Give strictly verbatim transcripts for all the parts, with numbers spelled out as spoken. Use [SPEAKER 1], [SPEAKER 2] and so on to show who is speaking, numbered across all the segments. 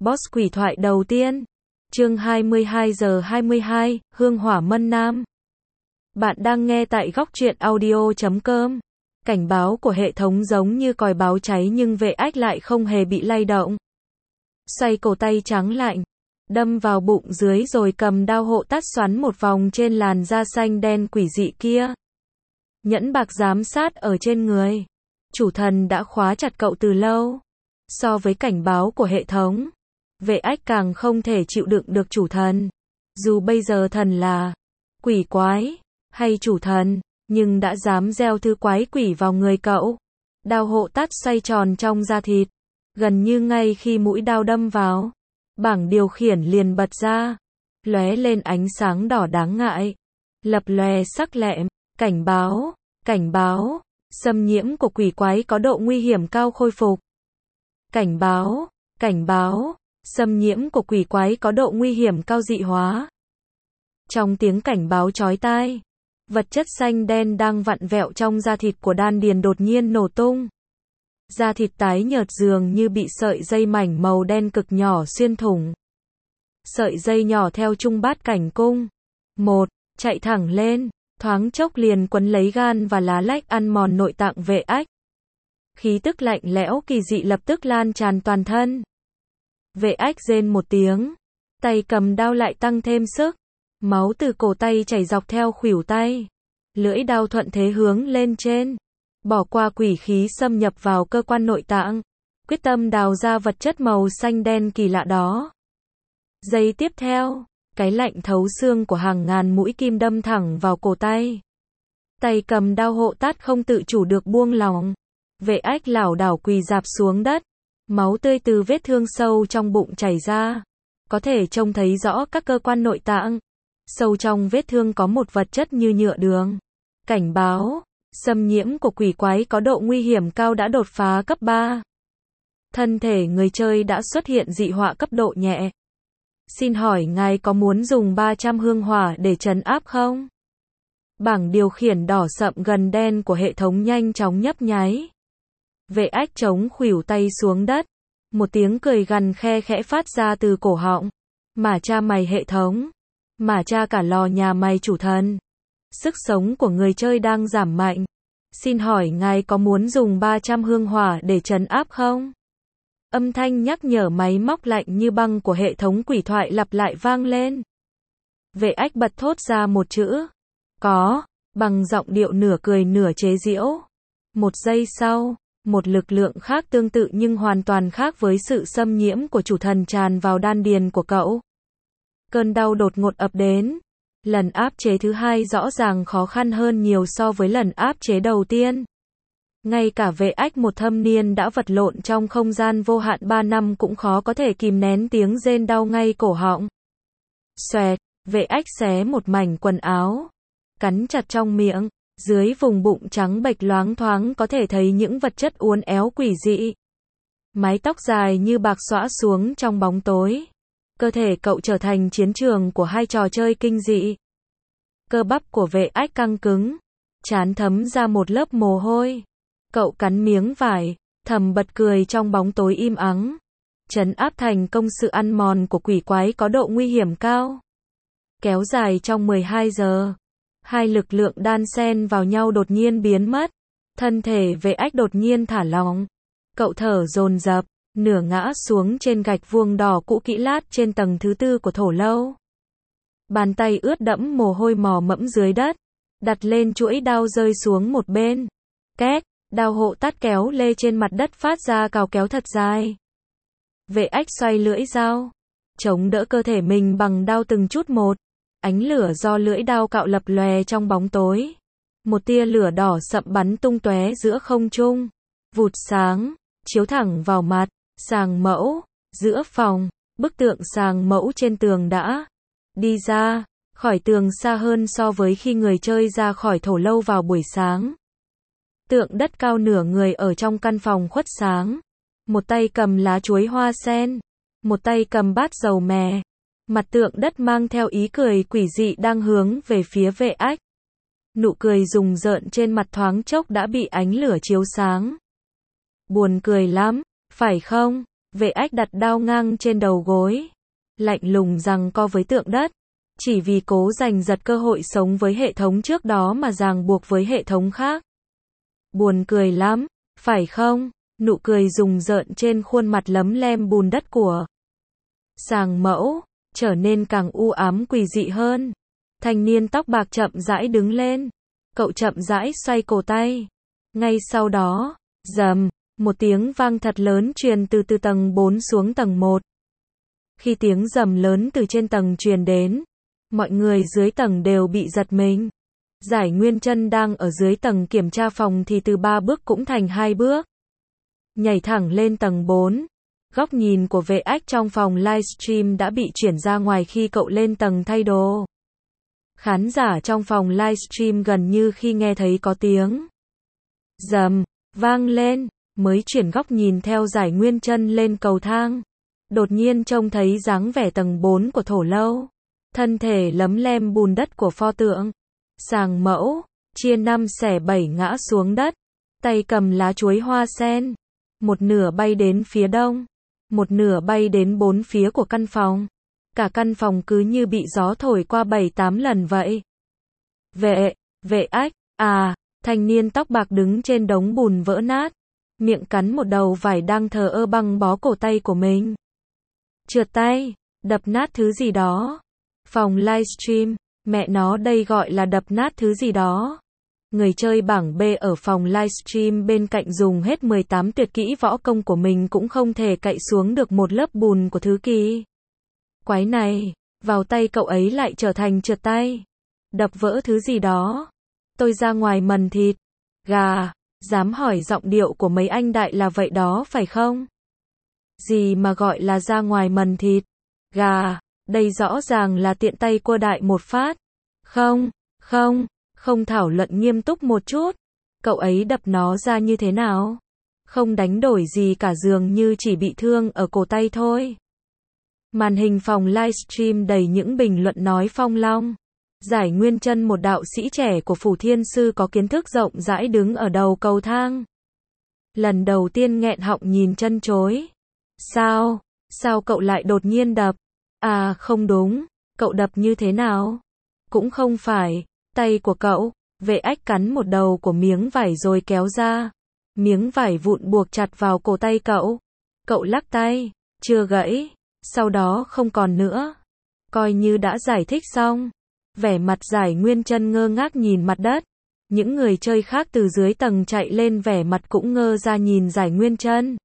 [SPEAKER 1] Boss quỷ thoại đầu tiên. Chương hai mươi hai giờ hai mươi hai, Hương Hỏa Mân Nam. Bạn đang nghe tại góc truyện audio chấm com. Cảnh báo của hệ thống giống như còi báo cháy nhưng vệ ách lại không hề bị lay động. Xoay cổ tay trắng lạnh, đâm vào bụng dưới rồi cầm đao hộ tát xoắn một vòng trên làn da xanh đen quỷ dị kia. Nhẫn bạc giám sát ở trên người. Chủ thần đã khóa chặt cậu từ lâu. So với cảnh báo của hệ thống, vệ ách càng không thể chịu đựng được chủ thần. Dù bây giờ thần là quỷ quái hay chủ thần, nhưng đã dám gieo thứ quái quỷ vào người cậu. Đao hộ tát xoay tròn trong da thịt. Gần như ngay khi mũi đao đâm vào, bảng điều khiển liền bật ra, lóe lên ánh sáng đỏ đáng ngại, lập lòe sắc lẹm, cảnh báo, cảnh báo, xâm nhiễm của quỷ quái có độ nguy hiểm cao khôi phục. Cảnh báo, cảnh báo, xâm nhiễm của quỷ quái có độ nguy hiểm cao dị hóa. Trong tiếng cảnh báo chói tai, vật chất xanh đen đang vặn vẹo trong da thịt của đan điền đột nhiên nổ tung. Da thịt tái nhợt dường như bị sợi dây mảnh màu đen cực nhỏ xuyên thủng. Sợi dây nhỏ theo trung bát cảnh cung. Một, chạy thẳng lên, thoáng chốc liền quấn lấy gan và lá lách ăn mòn nội tạng vệ ách. Khí tức lạnh lẽo kỳ dị lập tức lan tràn toàn thân. Vệ ách rên một tiếng, tay cầm đao lại tăng thêm sức. Máu từ cổ tay chảy dọc theo khuỷu tay. Lưỡi đao thuận thế hướng lên trên, bỏ qua quỷ khí xâm nhập vào cơ quan nội tạng, quyết tâm đào ra vật chất màu xanh đen kỳ lạ đó. Giây tiếp theo, cái lạnh thấu xương của hàng ngàn mũi kim đâm thẳng vào cổ tay. Tay cầm đao hộ tát không tự chủ được buông lỏng. Vệ ách lảo đảo quỳ rạp xuống đất. Máu tươi từ vết thương sâu trong bụng chảy ra. Có thể trông thấy rõ các cơ quan nội tạng. Sâu trong vết thương có một vật chất như nhựa đường. Cảnh báo, xâm nhiễm của quỷ quái có độ nguy hiểm cao đã đột phá cấp ba. Thân thể người chơi đã xuất hiện dị họa cấp độ nhẹ. Xin hỏi ngài có muốn dùng ba trăm hương hỏa để trấn áp không? Bảng điều khiển đỏ sậm gần đen của hệ thống nhanh chóng nhấp nháy. Vệ ách chống khuỷu tay xuống đất. Một tiếng cười gằn khe khẽ phát ra từ cổ họng. Mà cha mày hệ thống. Mà cha cả lò nhà mày chủ thần. Sức sống của người chơi đang giảm mạnh. Xin hỏi ngài có muốn dùng ba trăm hương hỏa để trấn áp không? Âm thanh nhắc nhở máy móc lạnh như băng của hệ thống quỷ thoại lặp lại vang lên. Vệ ách bật thốt ra một chữ. Có, bằng giọng điệu nửa cười nửa chế giễu. Một giây sau, một lực lượng khác tương tự nhưng hoàn toàn khác với sự xâm nhiễm của chủ thần tràn vào đan điền của cậu. Cơn đau đột ngột ập đến. Lần áp chế thứ hai rõ ràng khó khăn hơn nhiều so với lần áp chế đầu tiên. Ngay cả vệ ách một thâm niên đã vật lộn trong không gian vô hạn ba năm cũng khó có thể kìm nén tiếng rên đau ngay cổ họng. Xoẹt, vệ ách xé một mảnh quần áo, cắn chặt trong miệng, dưới vùng bụng trắng bệch loáng thoáng có thể thấy những vật chất uốn éo quỷ dị. Mái tóc dài như bạc xõa xuống trong bóng tối. Cơ thể cậu trở thành chiến trường của hai trò chơi kinh dị. Cơ bắp của vệ ách căng cứng, trán thấm ra một lớp mồ hôi. Cậu cắn miếng vải, thầm bật cười trong bóng tối im ắng. Trấn áp thành công sự ăn mòn của quỷ quái có độ nguy hiểm cao. Kéo dài trong mười hai giờ. Hai lực lượng đan xen vào nhau đột nhiên biến mất. Thân thể vệ ách đột nhiên thả lỏng. Cậu thở dồn dập, nửa ngã xuống trên gạch vuông đỏ cũ kỹ lát trên tầng thứ tư của thổ lâu. Bàn tay ướt đẫm mồ hôi mò mẫm dưới đất, đặt lên chuỗi đao rơi xuống một bên. Két, đao hộ tát kéo lê trên mặt đất phát ra cào kéo thật dài. Vệ ách xoay lưỡi dao, chống đỡ cơ thể mình bằng đao từng chút một. Ánh lửa do lưỡi đao cạo lập lòe trong bóng tối. Một tia lửa đỏ sậm bắn tung tóe giữa không trung. Vụt sáng, chiếu thẳng vào mặt. Sàng mẫu, giữa phòng, bức tượng sàng mẫu trên tường đã đi ra, khỏi tường xa hơn so với khi người chơi ra khỏi thổ lâu vào buổi sáng. Tượng đất cao nửa người ở trong căn phòng khuất sáng. Một tay cầm lá chuối hoa sen, một tay cầm bát dầu mè. Mặt tượng đất mang theo ý cười quỷ dị đang hướng về phía vệ ách. Nụ cười rùng rợn trên mặt thoáng chốc đã bị ánh lửa chiếu sáng. Buồn cười lắm, phải không? Vệ Ách đặt đao ngang trên đầu gối, lạnh lùng giằng co với tượng đất, chỉ vì cố giành giật cơ hội sống với hệ thống trước đó mà ràng buộc với hệ thống khác. Buồn cười lắm, phải không? Nụ cười rùng rợn trên khuôn mặt lấm lem bùn đất của Sàng Mẫu trở nên càng u ám quỷ dị hơn. Thanh niên tóc bạc chậm rãi đứng lên, cậu chậm rãi xoay cổ tay. Ngay sau đó, rầm, một tiếng vang thật lớn truyền từ từ tầng bốn xuống tầng một. Khi tiếng rầm lớn từ trên tầng truyền đến, mọi người dưới tầng đều bị giật mình. Giải Nguyên Chân đang ở dưới tầng kiểm tra phòng thì từ ba bước cũng thành hai bước. Nhảy thẳng lên tầng bốn. Góc nhìn của Vệ Ách trong phòng livestream đã bị chuyển ra ngoài khi cậu lên tầng thay đồ. Khán giả trong phòng livestream gần như khi nghe thấy có tiếng rầm vang lên, mới chuyển góc nhìn theo Giải Nguyên Chân lên cầu thang. Đột nhiên trông thấy dáng vẻ tầng bốn của thổ lâu. Thân thể lấm lem bùn đất của pho tượng Sàng Mẫu, chia năm xẻ bảy ngã xuống đất, tay cầm lá chuối hoa sen. Một nửa bay đến phía đông, một nửa bay đến bốn phía của căn phòng. Cả căn phòng cứ như bị gió thổi qua bảy tám lần vậy. Vệ, Vệ Ách, à, thanh niên tóc bạc đứng trên đống bùn vỡ nát, miệng cắn một đầu vải đang thờ ơ băng bó cổ tay của mình. Trượt tay, đập nát thứ gì đó. Phòng livestream, mẹ nó đây gọi là đập nát thứ gì đó. Người chơi bảng B ở phòng livestream bên cạnh dùng hết mười tám tuyệt kỹ võ công của mình cũng không thể cậy xuống được một lớp bùn của thứ kỳ quái này. Vào tay cậu ấy lại trở thành trượt tay. Đập vỡ thứ gì đó. Tôi ra ngoài mần thịt. Gà, dám hỏi giọng điệu của mấy anh đại là vậy đó phải không? Gì mà gọi là ra ngoài mần thịt? Gà, đây rõ ràng là tiện tay cua đại một phát. Không, không, không thảo luận nghiêm túc một chút. Cậu ấy đập nó ra như thế nào? Không đánh đổi gì cả, dường như chỉ bị thương ở cổ tay thôi. Màn hình phòng livestream đầy những bình luận nói phong long. Giải Nguyên Chân, một đạo sĩ trẻ của Phủ Thiên Sư có kiến thức rộng rãi, đứng ở đầu cầu thang. Lần đầu tiên nghẹn họng nhìn chân chối. Sao? Sao cậu lại đột nhiên đập? À không đúng, cậu đập như thế nào? Cũng không phải, tay của cậu. Vệ Ách cắn một đầu của miếng vải rồi kéo ra. Miếng vải vụn buộc chặt vào cổ tay cậu. Cậu lắc tay, chưa gãy, sau đó không còn nữa. Coi như đã giải thích xong. Vẻ mặt Giải Nguyên Chân ngơ ngác nhìn mặt đất. Những người chơi khác từ dưới tầng chạy lên vẻ mặt cũng ngơ ra nhìn Giải Nguyên Chân.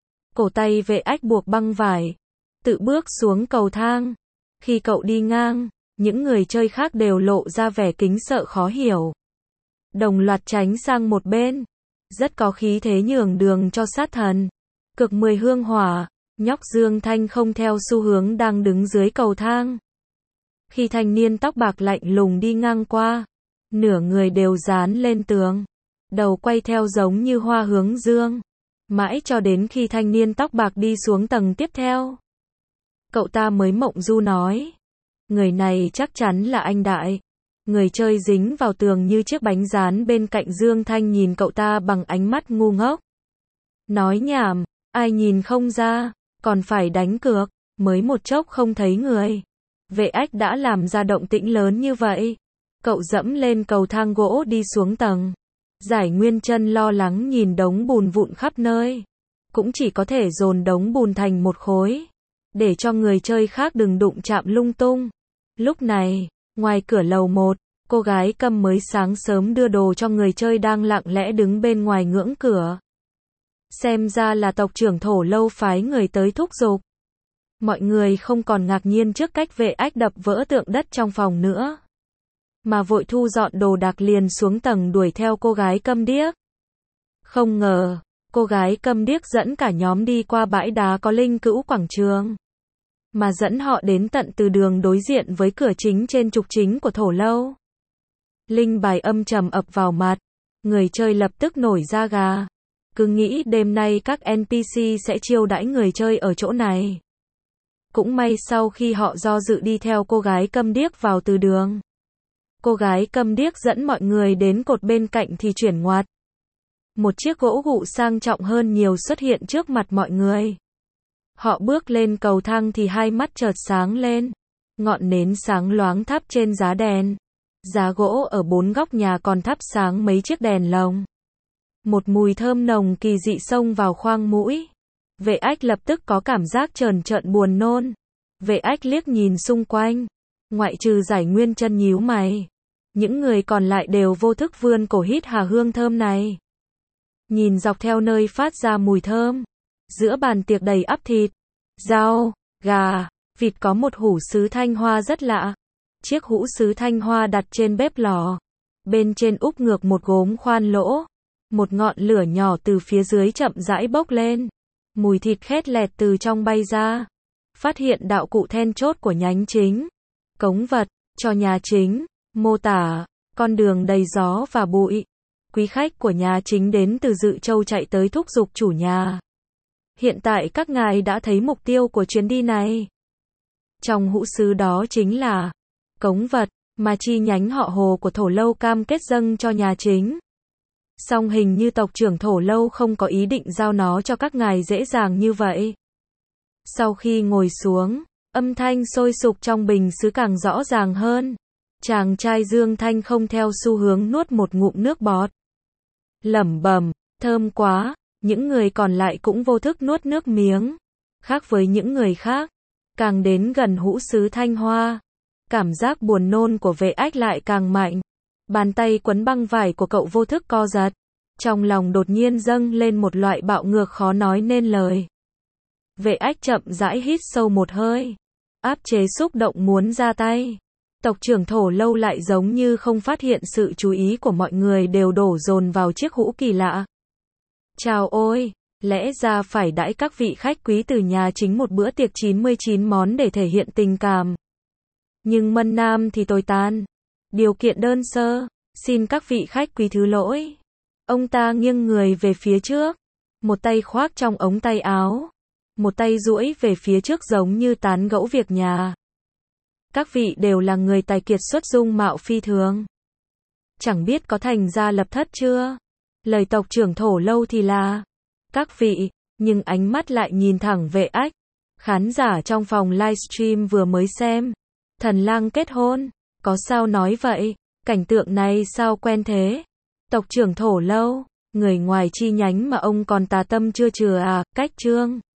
[SPEAKER 1] Cổ tay Vệ Ách buộc băng vải, tự bước xuống cầu thang. Khi cậu đi ngang, những người chơi khác đều lộ ra vẻ kính sợ khó hiểu. Đồng loạt tránh sang một bên. Rất có khí thế nhường đường cho sát thần. Cực mười hương hỏa, nhóc Dương Thanh không theo xu hướng đang đứng dưới cầu thang. Khi thanh niên tóc bạc lạnh lùng đi ngang qua, nửa người đều dán lên tường, đầu quay theo giống như hoa hướng dương. Mãi cho đến khi thanh niên tóc bạc đi xuống tầng tiếp theo, cậu ta mới mộng du nói. Người này chắc chắn là anh Đại. Người chơi dính vào tường như chiếc bánh rán bên cạnh Dương Thanh nhìn cậu ta bằng ánh mắt ngu ngốc. Nói nhảm, ai nhìn không ra, còn phải đánh cược, mới một chốc không thấy người. Vệ Ách đã làm ra động tĩnh lớn như vậy. Cậu dẫm lên cầu thang gỗ đi xuống tầng. Giải Nguyên Chân lo lắng nhìn đống bùn vụn khắp nơi. Cũng chỉ có thể dồn đống bùn thành một khối, để cho người chơi khác đừng đụng chạm lung tung. Lúc này, ngoài cửa lầu một, cô gái Câm mới sáng sớm đưa đồ cho người chơi đang lặng lẽ đứng bên ngoài ngưỡng cửa. Xem ra là tộc trưởng thổ lâu phái người tới thúc giục. Mọi người không còn ngạc nhiên trước cách Vệ Ách đập vỡ tượng đất trong phòng nữa, mà vội thu dọn đồ đạc liền xuống tầng đuổi theo cô gái Câm Điếc. Không ngờ, cô gái Câm Điếc dẫn cả nhóm đi qua bãi đá có linh cữu quảng trường, mà dẫn họ đến tận từ đường đối diện với cửa chính trên trục chính của thổ lâu. Linh bài âm trầm ập vào mặt, người chơi lập tức nổi da gà. Cứ nghĩ đêm nay các en pê xê sẽ chiêu đãi người chơi ở chỗ này. Cũng may sau khi họ do dự đi theo cô gái Câm Điếc vào từ đường, cô gái Câm Điếc dẫn mọi người đến cột bên cạnh thì chuyển ngoặt. Một chiếc gỗ gụ sang trọng hơn nhiều xuất hiện trước mặt mọi người. Họ bước lên cầu thang thì hai mắt chợt sáng lên. Ngọn nến sáng loáng thắp trên giá đèn. Giá gỗ ở bốn góc nhà còn thắp sáng mấy chiếc đèn lồng. Một mùi thơm nồng kỳ dị xông vào khoang mũi. Vệ Ách lập tức có cảm giác trờn trợn buồn nôn. Vệ Ách liếc nhìn xung quanh. Ngoại trừ Giải Nguyên Chân nhíu mày. Những người còn lại đều vô thức vươn cổ hít hà hương thơm này. Nhìn dọc theo nơi phát ra mùi thơm. Giữa bàn tiệc đầy ắp thịt, rau, gà, vịt có một hũ sứ thanh hoa rất lạ. Chiếc hũ sứ thanh hoa đặt trên bếp lò. Bên trên úp ngược một gốm khoan lỗ. Một ngọn lửa nhỏ từ phía dưới chậm rãi bốc lên. Mùi thịt khét lẹt từ trong bay ra. Phát hiện đạo cụ then chốt của nhánh chính. Cống vật, cho nhà chính. Mô tả, con đường đầy gió và bụi. Quý khách của nhà chính đến từ Dự Châu chạy tới thúc giục chủ nhà. Hiện tại các ngài đã thấy mục tiêu của chuyến đi này. Trong hũ sứ đó chính là cống vật, mà chi nhánh họ Hồ của Thổ Lâu cam kết dâng cho nhà chính. Song hình như tộc trưởng Thổ Lâu không có ý định giao nó cho các ngài dễ dàng như vậy. Sau khi ngồi xuống, âm thanh sôi sục trong bình sứ càng rõ ràng hơn. Chàng trai Dương Thanh không theo xu hướng nuốt một ngụm nước bọt. Lẩm bẩm, thơm quá, những người còn lại cũng vô thức nuốt nước miếng. Khác với những người khác, càng đến gần hũ sứ thanh hoa, cảm giác buồn nôn của Vệ Ách lại càng mạnh. Bàn tay quấn băng vải của cậu vô thức co giật. Trong lòng đột nhiên dâng lên một loại bạo ngược khó nói nên lời. Vệ Ách chậm rãi hít sâu một hơi. Áp chế xúc động muốn ra tay. Tộc trưởng Thổ Lâu lại giống như không phát hiện sự chú ý của mọi người đều đổ dồn vào chiếc hũ kỳ lạ. Chào ôi, lẽ ra phải đãi các vị khách quý từ nhà chính một bữa tiệc chín mươi chín món để thể hiện tình cảm. Nhưng Mân Nam thì tồi tàn. Điều kiện đơn sơ, xin các vị khách quý thứ lỗi. Ông ta nghiêng người về phía trước, một tay khoác trong ống tay áo, một tay duỗi về phía trước giống như tán gẫu việc nhà. Các vị đều là người tài kiệt xuất dung mạo phi thường. Chẳng biết có thành gia lập thất chưa? Lời tộc trưởng Thổ Lâu thì là các vị, nhưng ánh mắt lại nhìn thẳng Vệ Ách. Khán giả trong phòng livestream vừa mới xem Thần Lang kết hôn, có sao nói vậy? Cảnh tượng này sao quen thế? Tộc trưởng Thổ Lâu, người ngoài chi nhánh mà ông còn tà tâm chưa chừa à? Cách Trương